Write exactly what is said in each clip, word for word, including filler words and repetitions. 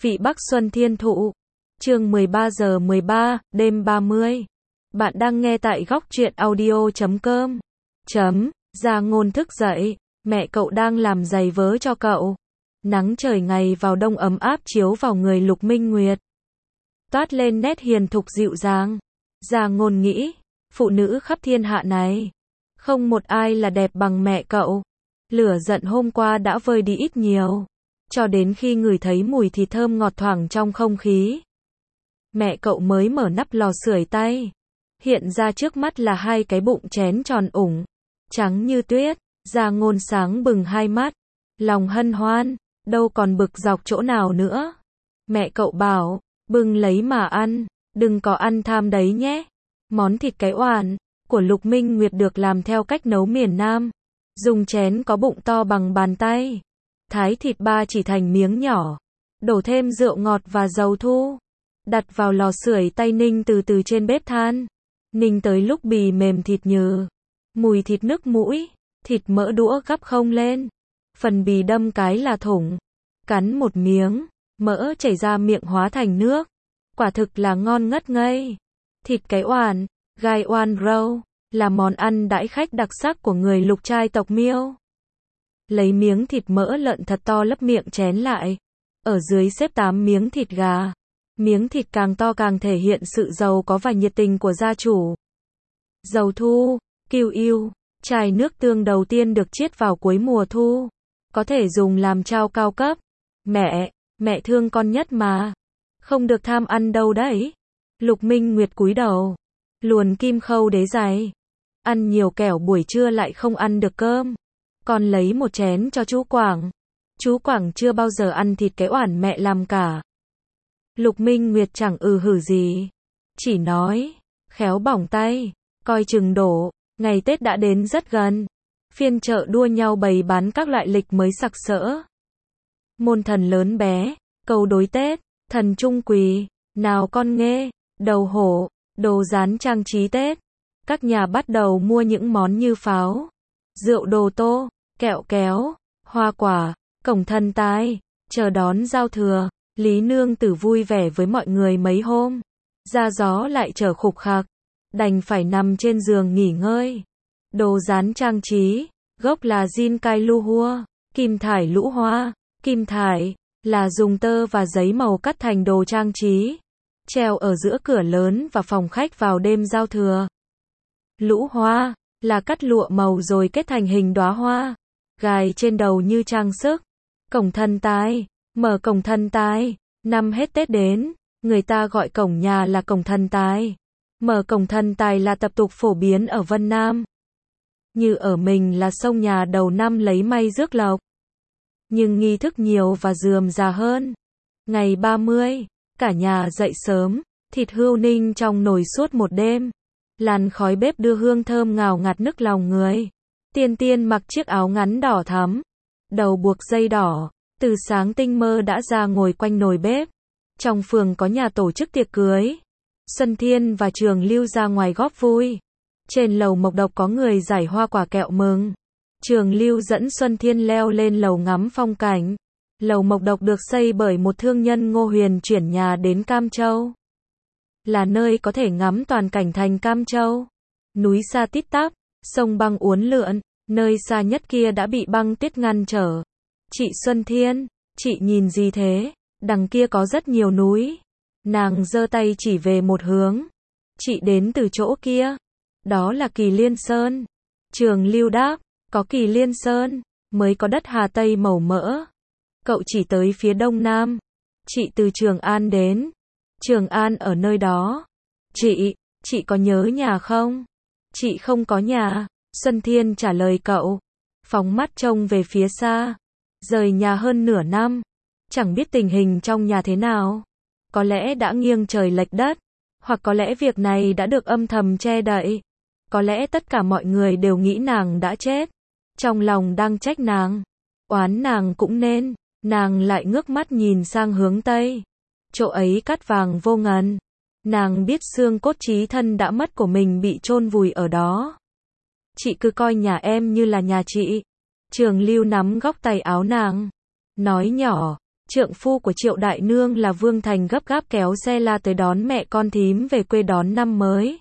Vị Bắc Xuân Thiên Thụ. Chương mười ba giờ mười ba, đêm ba mươi. Bạn đang nghe tại góc truyện audio chấm com. Chấm, Gia Ngôn thức dậy, mẹ cậu đang làm giày vớ cho cậu. Nắng trời ngày vào đông ấm áp chiếu vào người Lục Minh Nguyệt, toát lên nét hiền thục dịu dàng. Gia Ngôn nghĩ, phụ nữ khắp thiên hạ này, không một ai là đẹp bằng mẹ cậu. Lửa giận hôm qua đã vơi đi ít nhiều, cho đến khi ngửi thấy mùi thịt thơm ngọt thoảng trong không khí, mẹ cậu mới mở nắp lò sưởi tay. Hiện ra trước mắt là hai cái bụng chén tròn ủng, trắng như tuyết. Gia Ngôn sáng bừng hai mắt, lòng hân hoan, đâu còn bực dọc chỗ nào nữa. Mẹ cậu bảo, bưng lấy mà ăn, đừng có ăn tham đấy nhé. Món thịt cái oản của Lục Minh Nguyệt được làm theo cách nấu miền Nam, dùng chén có bụng to bằng bàn tay, thái thịt ba chỉ thành miếng nhỏ, đổ thêm rượu ngọt và dầu thu, đặt vào lò sưởi tay ninh từ từ trên bếp than. Ninh tới lúc bì mềm thịt nhừ, mùi thịt nức mũi, thịt mỡ đũa gắp không lên, phần bì đâm cái là thủng. Cắn một miếng, mỡ chảy ra miệng hóa thành nước, quả thực là ngon ngất ngây. Thịt cái oản, gai oan râu, là món ăn đãi khách đặc sắc của người Lục trai tộc Miêu. Lấy miếng thịt mỡ lợn thật to lấp miệng chén lại, ở dưới xếp tám miếng thịt gà. Miếng thịt càng to càng thể hiện sự giàu có và nhiệt tình của gia chủ. Dầu thu, kiêu yêu, chai nước tương đầu tiên được chiết vào cuối mùa thu, có thể dùng làm chao cao cấp. Mẹ, mẹ thương con nhất mà, không được tham ăn đâu đấy. Lục Minh Nguyệt cúi đầu, luồn kim khâu đế giày. Ăn nhiều kẻo buổi trưa lại không ăn được cơm. Con lấy một chén cho chú Quảng. Chú Quảng chưa bao giờ ăn thịt cái oản mẹ làm cả. Lục Minh Nguyệt chẳng ừ hử gì, chỉ nói, khéo bỏng tay, coi chừng đổ. Ngày Tết đã đến rất gần, phiên chợ đua nhau bày bán các loại lịch mới sặc sỡ. Môn thần lớn bé, câu đối Tết, thần trung quỳ, nào con nghê, đầu hổ, đồ rán trang trí Tết. Các nhà bắt đầu mua những món như pháo, rượu đồ tô, kẹo kéo, hoa quả, cổng thần tài, chờ đón giao thừa. Lý Nương Tử vui vẻ với mọi người mấy hôm, ra gió lại trở khục khạc, đành phải nằm trên giường nghỉ ngơi. Đồ rán trang trí, gốc là Jin Kai Lu Hua, kim thải lũ hoa. Kim thải là dùng tơ và giấy màu cắt thành đồ trang trí, treo ở giữa cửa lớn và phòng khách vào đêm giao thừa. Lũ hoa là cắt lụa màu rồi kết thành hình đóa hoa, gài trên đầu như trang sức. Cổng thần tài, mở cổng thần tài, năm hết Tết đến, người ta gọi cổng nhà là cổng thần tài. Mở cổng thần tài là tập tục phổ biến ở Vân Nam. Như ở mình là xông nhà đầu năm lấy may rước lộc. Nhưng nghi thức nhiều và rườm rà hơn. Ngày ba mươi, cả nhà dậy sớm, thịt hươu ninh trong nồi suốt một đêm. Làn khói bếp đưa hương thơm ngào ngạt nức lòng người. Tiên Tiên mặc chiếc áo ngắn đỏ thắm, đầu buộc dây đỏ, từ sáng tinh mơ đã ra ngồi quanh nồi bếp. Trong phường có nhà tổ chức tiệc cưới, Xuân Thiên và Trường Lưu ra ngoài góp vui. Trên lầu Mộc Độc có người giải hoa quả kẹo mừng. Trường Lưu dẫn Xuân Thiên leo lên lầu ngắm phong cảnh. Lầu Mộc Độc được xây bởi một thương nhân Ngô Huyền chuyển nhà đến Cam Châu, là nơi có thể ngắm toàn cảnh thành Cam Châu. Núi xa tít tắp, sông băng uốn lượn, nơi xa nhất kia đã bị băng tuyết ngăn trở. Chị Xuân Thiên, chị nhìn gì thế? Đằng kia có rất nhiều núi. Nàng giơ tay chỉ về một hướng. Chị đến từ chỗ kia. Đó là Kỳ Liên Sơn. Trường Lưu đáp, có Kỳ Liên Sơn, mới có đất Hà Tây màu mỡ. Cậu chỉ tới phía đông nam. Chị từ Trường An đến. Trường An ở nơi đó. Chị, chị có nhớ nhà không? Chị không có nhà. Xuân Thiên trả lời cậu, phóng mắt trông về phía xa. Rời nhà hơn nửa năm, chẳng biết tình hình trong nhà thế nào. Có lẽ đã nghiêng trời lệch đất, hoặc có lẽ việc này đã được âm thầm che đậy. Có lẽ tất cả mọi người đều nghĩ nàng đã chết, trong lòng đang trách nàng, oán nàng cũng nên. Nàng lại ngước mắt nhìn sang hướng Tây, chỗ ấy cát vàng vô ngần. Nàng biết xương cốt chí thân đã mất của mình bị chôn vùi ở đó. Chị cứ coi nhà em như là nhà chị. Trường Lưu nắm góc tay áo nàng, nói nhỏ, Trượng phu của Triệu Đại Nương là Vương Thành gấp gáp kéo xe la tới đón mẹ con thím về quê đón năm mới.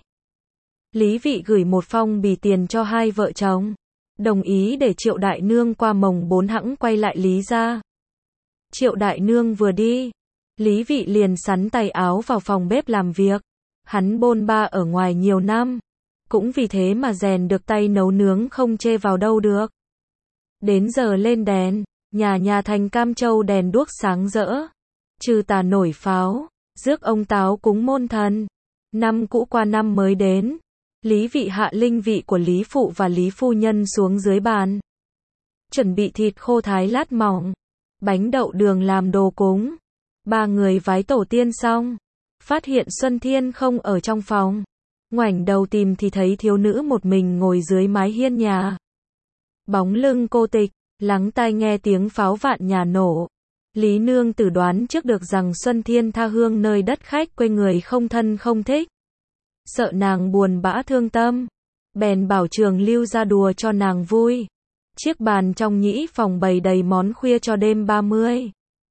Lý Vị gửi một phong bì tiền cho hai vợ chồng, đồng ý để Triệu Đại Nương qua mồng bốn hẵng quay lại Lý gia. Triệu Đại Nương vừa đi, Lý Vị liền sắn tay áo vào phòng bếp làm việc. Hắn bôn ba ở ngoài nhiều năm, cũng vì thế mà rèn được tay nấu nướng không chê vào đâu được. Đến giờ lên đèn, nhà nhà thành Cam Châu đèn đuốc sáng rỡ, trừ tà nổi pháo, rước ông Táo cúng môn thần. Năm cũ qua năm mới đến, Lý Vị hạ linh vị của Lý Phụ và Lý Phu Nhân xuống dưới bàn. Chuẩn bị thịt khô thái lát mỏng, bánh đậu đường làm đồ cúng. Ba người vái tổ tiên xong, phát hiện Xuân Thiên không ở trong phòng. Ngoảnh đầu tìm thì thấy thiếu nữ một mình ngồi dưới mái hiên nhà. Bóng lưng cô tịch, lắng tai nghe tiếng pháo vạn nhà nổ. Lý Nương Tử đoán trước được rằng Xuân Thiên tha hương nơi đất khách quê người không thân không thích. Sợ nàng buồn bã thương tâm, bèn bảo Trường Lưu ra đùa cho nàng vui. Chiếc bàn trong nhĩ phòng bày đầy món khuya cho đêm ba mươi.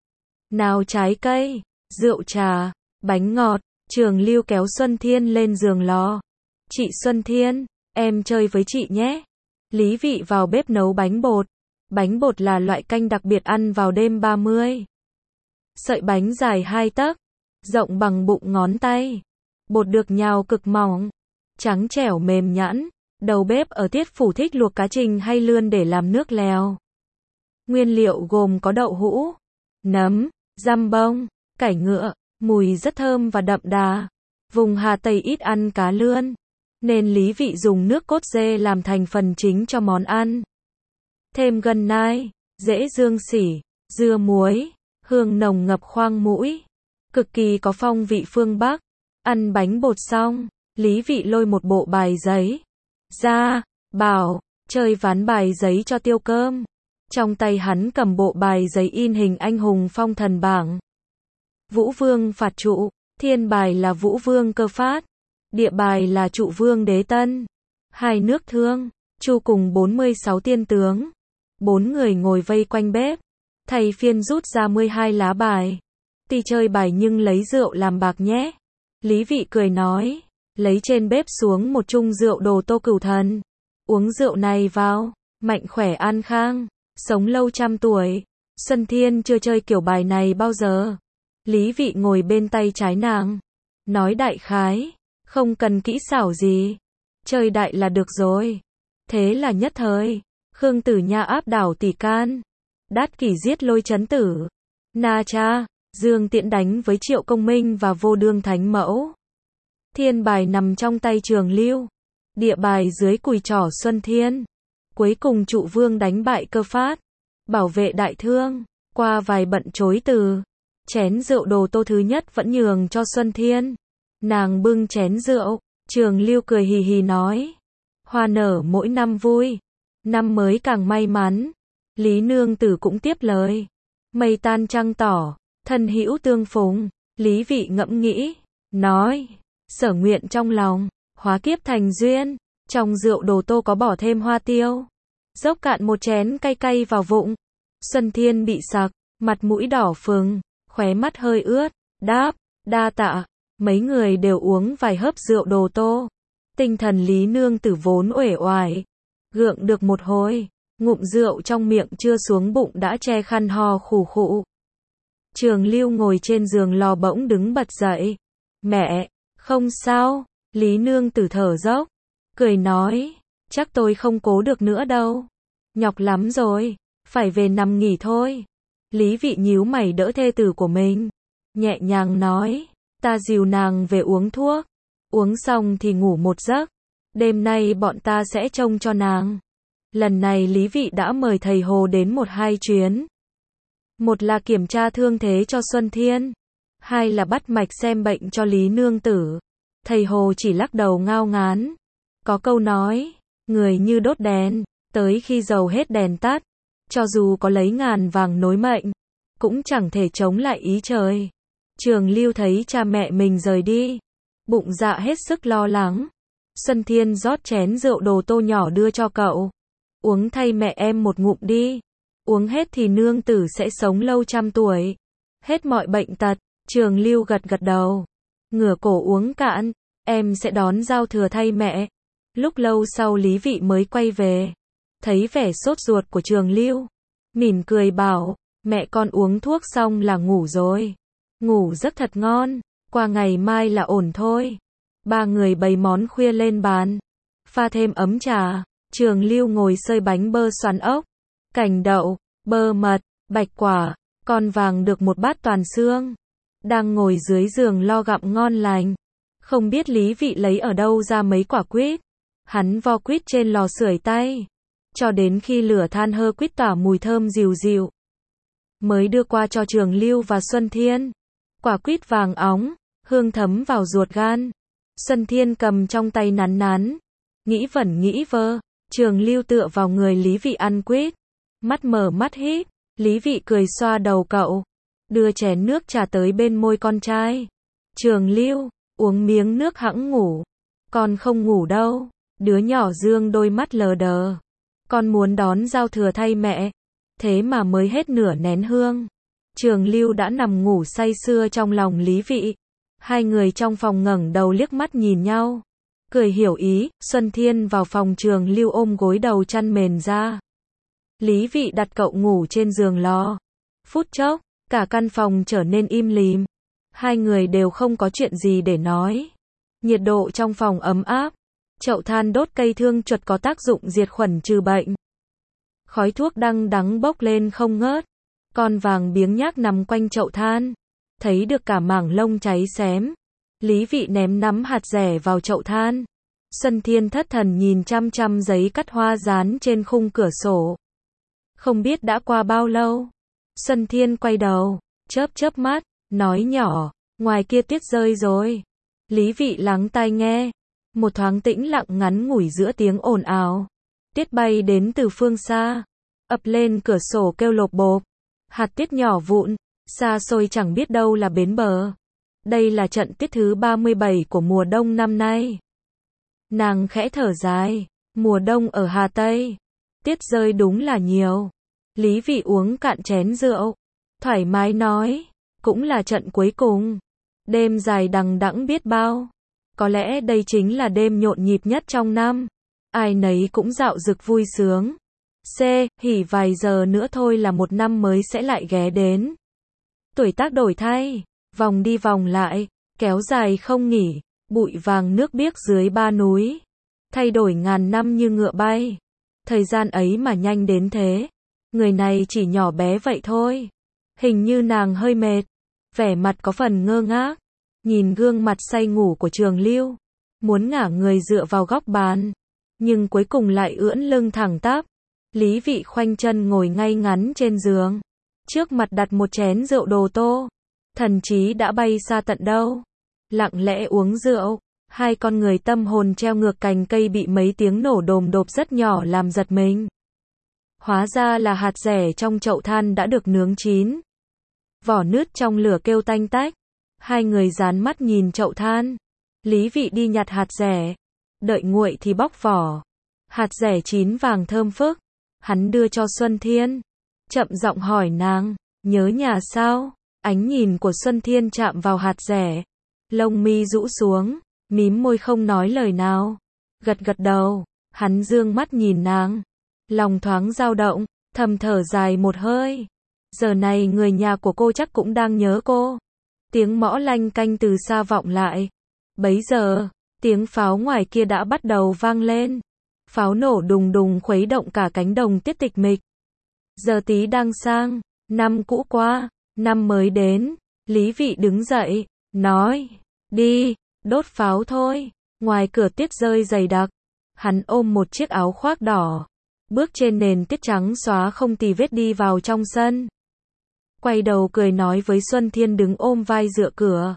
Nào trái cây, rượu trà, bánh ngọt. Trường Lưu kéo Xuân Thiên lên giường lò. Chị Xuân Thiên, em chơi với chị nhé. Lý Vị vào bếp nấu bánh bột. Bánh bột là loại canh đặc biệt ăn vào đêm ba mươi. Sợi bánh dài hai tấc, rộng bằng bụng ngón tay. Bột được nhào cực mỏng, trắng trẻo mềm nhẵn. Đầu bếp ở Tiết Phủ thích luộc cá trình hay lươn để làm nước lèo. Nguyên liệu gồm có đậu hũ, nấm, dăm bông, cải ngựa. Mùi rất thơm và đậm đà. Vùng Hà Tây ít ăn cá lươn, nên Lý Vị dùng nước cốt dê làm thành phần chính cho món ăn. Thêm gân nai, rễ dương sỉ, dưa muối, hương nồng ngập khoang mũi. Cực kỳ có phong vị phương Bắc. Ăn bánh bột xong, Lý Vị lôi một bộ bài giấy ra, bảo, chơi ván bài giấy cho tiêu cơm. Trong tay hắn cầm bộ bài giấy in hình anh hùng phong thần bảng. Vũ Vương phạt trụ, thiên bài là Vũ Vương Cơ Phát, địa bài là Trụ Vương Đế Tân. Hai nước Thương, Chu cùng bốn mươi sáu tiên tướng. Bốn người ngồi vây quanh bếp, thầy phiên rút ra mười hai lá bài. Ti chơi bài nhưng lấy rượu làm bạc nhé. Lý Vị cười nói, lấy trên bếp xuống một chung rượu đồ Tô Cửu Thần. Uống rượu này vào, mạnh khỏe an khang, sống lâu trăm tuổi. Xuân Thiên chưa chơi kiểu bài này bao giờ. Lý Vị ngồi bên tay trái nàng, nói đại khái, không cần kỹ xảo gì, chơi đại là được rồi. Thế là nhất thời, Khương Tử Nha áp đảo Tỷ Can, Đát Kỷ giết Lôi Chấn Tử, Na Cha, Dương Tiễn đánh với Triệu Công Minh và Vô Đương Thánh Mẫu. Thiên bài nằm trong tay Trường Lưu, địa bài dưới cùi trỏ Xuân Thiên. Cuối cùng Trụ Vương đánh bại Cơ Phát, bảo vệ đại thương. Qua vài bận chối từ, chén rượu đồ Tô thứ nhất vẫn nhường cho Xuân Thiên. Nàng bưng chén rượu, Trường Lưu cười hì hì nói, hoa nở mỗi năm vui, năm mới càng may mắn. Lý Nương Tử cũng tiếp lời, mây tan trăng tỏ, thân hữu tương phùng. Lý Vị ngẫm nghĩ, nói, sở nguyện trong lòng, hóa kiếp thành duyên. Trong rượu đồ Tô có bỏ thêm hoa tiêu, dốc cạn một chén cay cay vào vụng. Xuân Thiên bị sặc, mặt mũi đỏ phừng, khóe mắt hơi ướt, đáp, đa tạ. Mấy người đều uống vài hớp rượu đồ Tô. Tinh thần Lý Nương Tử vốn uể oải, gượng được một hồi, ngụm rượu trong miệng chưa xuống bụng đã che khăn ho khủ khụ. Trường Lưu ngồi trên giường lò bỗng đứng bật dậy. Mẹ, không sao. Lý Nương Tử thở dốc, cười nói, chắc tôi không cố được nữa đâu. Nhọc lắm rồi, phải về nằm nghỉ thôi. Lý Vị nhíu mày đỡ thê tử của mình, nhẹ nhàng nói, ta dìu nàng về uống thuốc, uống xong thì ngủ một giấc, đêm nay bọn ta sẽ trông cho nàng. Lần này Lý Vị đã mời thầy Hồ đến một hai chuyến. Một là kiểm tra thương thế cho Xuân Thiên, hai là bắt mạch xem bệnh cho Lý Nương Tử. Thầy Hồ chỉ lắc đầu ngao ngán. Có câu nói, người như đốt đèn, tới khi dầu hết đèn tắt, cho dù có lấy ngàn vàng nối mệnh, cũng chẳng thể chống lại ý trời. Trường Lưu thấy cha mẹ mình rời đi, bụng dạ hết sức lo lắng. Xuân Thiên rót chén rượu đồ Tô nhỏ đưa cho cậu. Uống thay mẹ em một ngụm đi. Uống hết thì nương tử sẽ sống lâu trăm tuổi. hết mọi bệnh tật. Trường Lưu gật gật đầu, ngửa cổ uống cạn, em sẽ đón giao thừa thay mẹ. Lúc lâu sau Lý Vị mới quay về, thấy vẻ sốt ruột của Trường Lưu, mỉm cười bảo, mẹ con uống thuốc xong là ngủ rồi. Ngủ giấc thật ngon, qua ngày mai là ổn thôi. Ba người bày món khuya lên bàn, pha thêm ấm trà. Trường Lưu ngồi xơi bánh bơ xoắn ốc, cành đậu, bơ mật, bạch quả, con vàng được một bát toàn xương. Đang ngồi dưới giường lo gặm ngon lành. Không biết Lý Vị lấy ở đâu ra mấy quả quýt. Hắn vo quýt trên lò sưởi tay, cho đến khi lửa than hơ quýt tỏa mùi thơm dịu dịu, mới đưa qua cho Trường Lưu và Xuân Thiên. Quả quýt vàng óng, hương thấm vào ruột gan. Xuân Thiên cầm trong tay nắn nắn, nghĩ vẩn nghĩ vơ. Trường Lưu tựa vào người Lý Vị ăn quýt, mắt mở mắt híp. Lý Vị cười xoa đầu cậu, đưa chén nước trà tới bên môi con trai. Trường Lưu, uống miếng nước hẵng ngủ. Con không ngủ đâu. Đứa nhỏ dương đôi mắt lờ đờ. Con muốn đón giao thừa thay mẹ. Thế mà mới hết nửa nén hương, Trường Lưu đã nằm ngủ say sưa trong lòng Lý Vị. Hai người trong phòng ngẩng đầu liếc mắt nhìn nhau, cười hiểu ý. Xuân Thiên vào phòng Trường Lưu ôm gối đầu chăn mền ra. Lý Vị đặt cậu ngủ trên giường lò. Phút chốc, cả căn phòng trở nên im lìm. Hai người đều không có chuyện gì để nói. Nhiệt độ trong phòng ấm áp. Chậu than đốt cây thương chuột có tác dụng diệt khuẩn trừ bệnh. Khói thuốc đăng đắng bốc lên không ngớt. Con vàng biếng nhác nằm quanh chậu than, thấy được cả mảng lông cháy xém. Lý Vị ném nắm hạt dẻ vào chậu than. Xuân Thiên thất thần nhìn chăm chăm giấy cắt hoa dán trên khung cửa sổ. Không biết đã qua bao lâu. Xuân Thiên quay đầu, chớp chớp mắt, nói nhỏ, ngoài kia tuyết rơi rồi. Lý Vị lắng tai nghe. Một thoáng tĩnh lặng ngắn ngủi giữa tiếng ồn ào. Tuyết bay đến từ phương xa, ập lên cửa sổ kêu lộp bộp. Hạt tuyết nhỏ vụn, xa xôi chẳng biết đâu là bến bờ. Đây là trận tuyết thứ ba mươi bảy của mùa đông năm nay. Nàng khẽ thở dài, mùa đông ở Hà Tây, tuyết rơi đúng là nhiều. Lý Vị uống cạn chén rượu, thoải mái nói, cũng là trận cuối cùng. Đêm dài đằng đẵng biết bao. Có lẽ đây chính là đêm nhộn nhịp nhất trong năm. Ai nấy cũng dạo dực vui sướng. C. Hỉ vài giờ nữa thôi là một năm mới sẽ lại ghé đến. Tuổi tác đổi thay, vòng đi vòng lại, kéo dài không nghỉ, bụi vàng nước biếc dưới ba núi. Thay đổi ngàn năm như ngựa bay. Thời gian ấy mà nhanh đến thế. Người này chỉ nhỏ bé vậy thôi. Hình như nàng hơi mệt. Vẻ mặt có phần ngơ ngác. Nhìn gương mặt say ngủ của Trường Lưu. Muốn ngả người dựa vào góc bàn. Nhưng cuối cùng lại ưỡn lưng thẳng tắp. Lý Vị khoanh chân ngồi ngay ngắn trên giường. Trước mặt đặt một chén rượu đồ tô. Thần trí đã bay xa tận đâu. Lặng lẽ uống rượu. Hai con người tâm hồn treo ngược cành cây bị mấy tiếng nổ đồm đột rất nhỏ làm giật mình. Hóa ra là hạt dẻ trong chậu than đã được nướng chín. Vỏ nứt trong lửa kêu tanh tách. Hai người dán mắt nhìn chậu than. Lý Vị đi nhặt hạt dẻ. Đợi nguội thì bóc vỏ. Hạt dẻ chín vàng thơm phức. Hắn đưa cho Xuân Thiên. Chậm giọng hỏi nàng, nhớ nhà sao? Ánh nhìn của Xuân Thiên chạm vào hạt dẻ. Lông mi rũ xuống, mím môi không nói lời nào. Gật gật đầu, hắn dương mắt nhìn nàng. Lòng thoáng dao động, thầm thở dài một hơi. Giờ này người nhà của cô chắc cũng đang nhớ cô. Tiếng mõ lanh canh từ xa vọng lại. Bấy giờ, tiếng pháo ngoài kia đã bắt đầu vang lên. Pháo nổ đùng đùng khuấy động cả cánh đồng tiết tịch mịch. Giờ tí đang sang, năm cũ qua, năm mới đến. Lý Vị đứng dậy, nói, đi, đốt pháo thôi. Ngoài cửa tuyết rơi dày đặc. Hắn ôm một chiếc áo khoác đỏ. Bước trên nền tuyết trắng xóa không tì vết đi vào trong sân. Quay đầu cười nói với Xuân Thiên đứng ôm vai dựa cửa.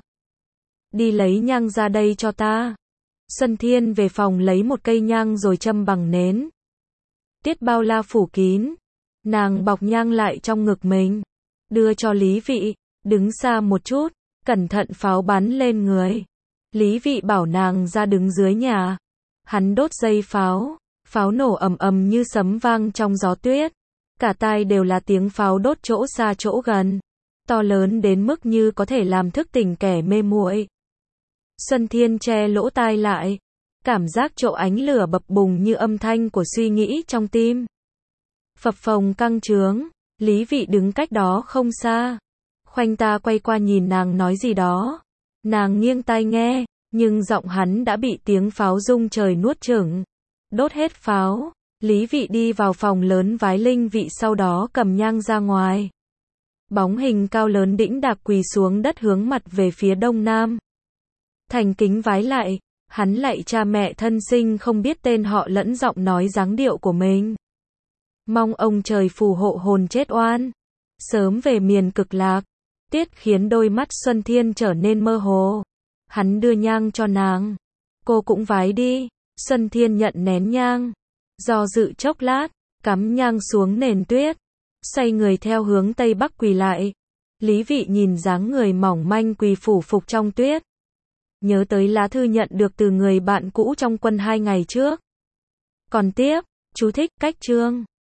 Đi lấy nhang ra đây cho ta. Xuân Thiên về phòng lấy một cây nhang rồi châm bằng nến. Tuyết bao la phủ kín. Nàng bọc nhang lại trong ngực mình. Đưa cho Lý Vị, đứng xa một chút, cẩn thận pháo bắn lên người. Lý Vị bảo nàng ra đứng dưới nhà. Hắn đốt dây pháo. Pháo nổ ầm ầm như sấm vang trong gió tuyết. Cả tai đều là tiếng pháo đốt chỗ xa chỗ gần. to lớn đến mức như có thể làm thức tỉnh kẻ mê muội. Xuân Thiên che lỗ tai lại, cảm giác chỗ ánh lửa bập bùng như âm thanh của suy nghĩ trong tim. Phập phồng căng trướng, Lý Vị đứng cách đó không xa. Khoanh ta quay qua nhìn nàng nói gì đó. Nàng nghiêng tai nghe, nhưng giọng hắn đã bị tiếng pháo rung trời nuốt chửng. Đốt hết pháo, Lý Vị đi vào phòng lớn vái linh vị, sau đó cầm nhang ra ngoài. Bóng hình cao lớn đĩnh đạc quỳ xuống đất hướng mặt về phía đông nam. Thành kính vái lại, hắn lạy cha mẹ thân sinh không biết tên họ lẫn giọng nói dáng điệu của mình. Mong ông trời phù hộ hồn chết oan, sớm về miền cực lạc. Tiết khiến đôi mắt Xuân Thiên trở nên mơ hồ. Hắn đưa nhang cho nàng. Cô cũng vái đi. Xuân Thiên nhận nén nhang. Do dự chốc lát, cắm nhang xuống nền tuyết. Xoay người theo hướng tây bắc quỳ lại. Lý Vị nhìn dáng người mỏng manh quỳ phủ phục trong tuyết. Nhớ tới lá thư nhận được từ người bạn cũ trong quân hai ngày trước. Còn tiếp, chú thích, cách chương.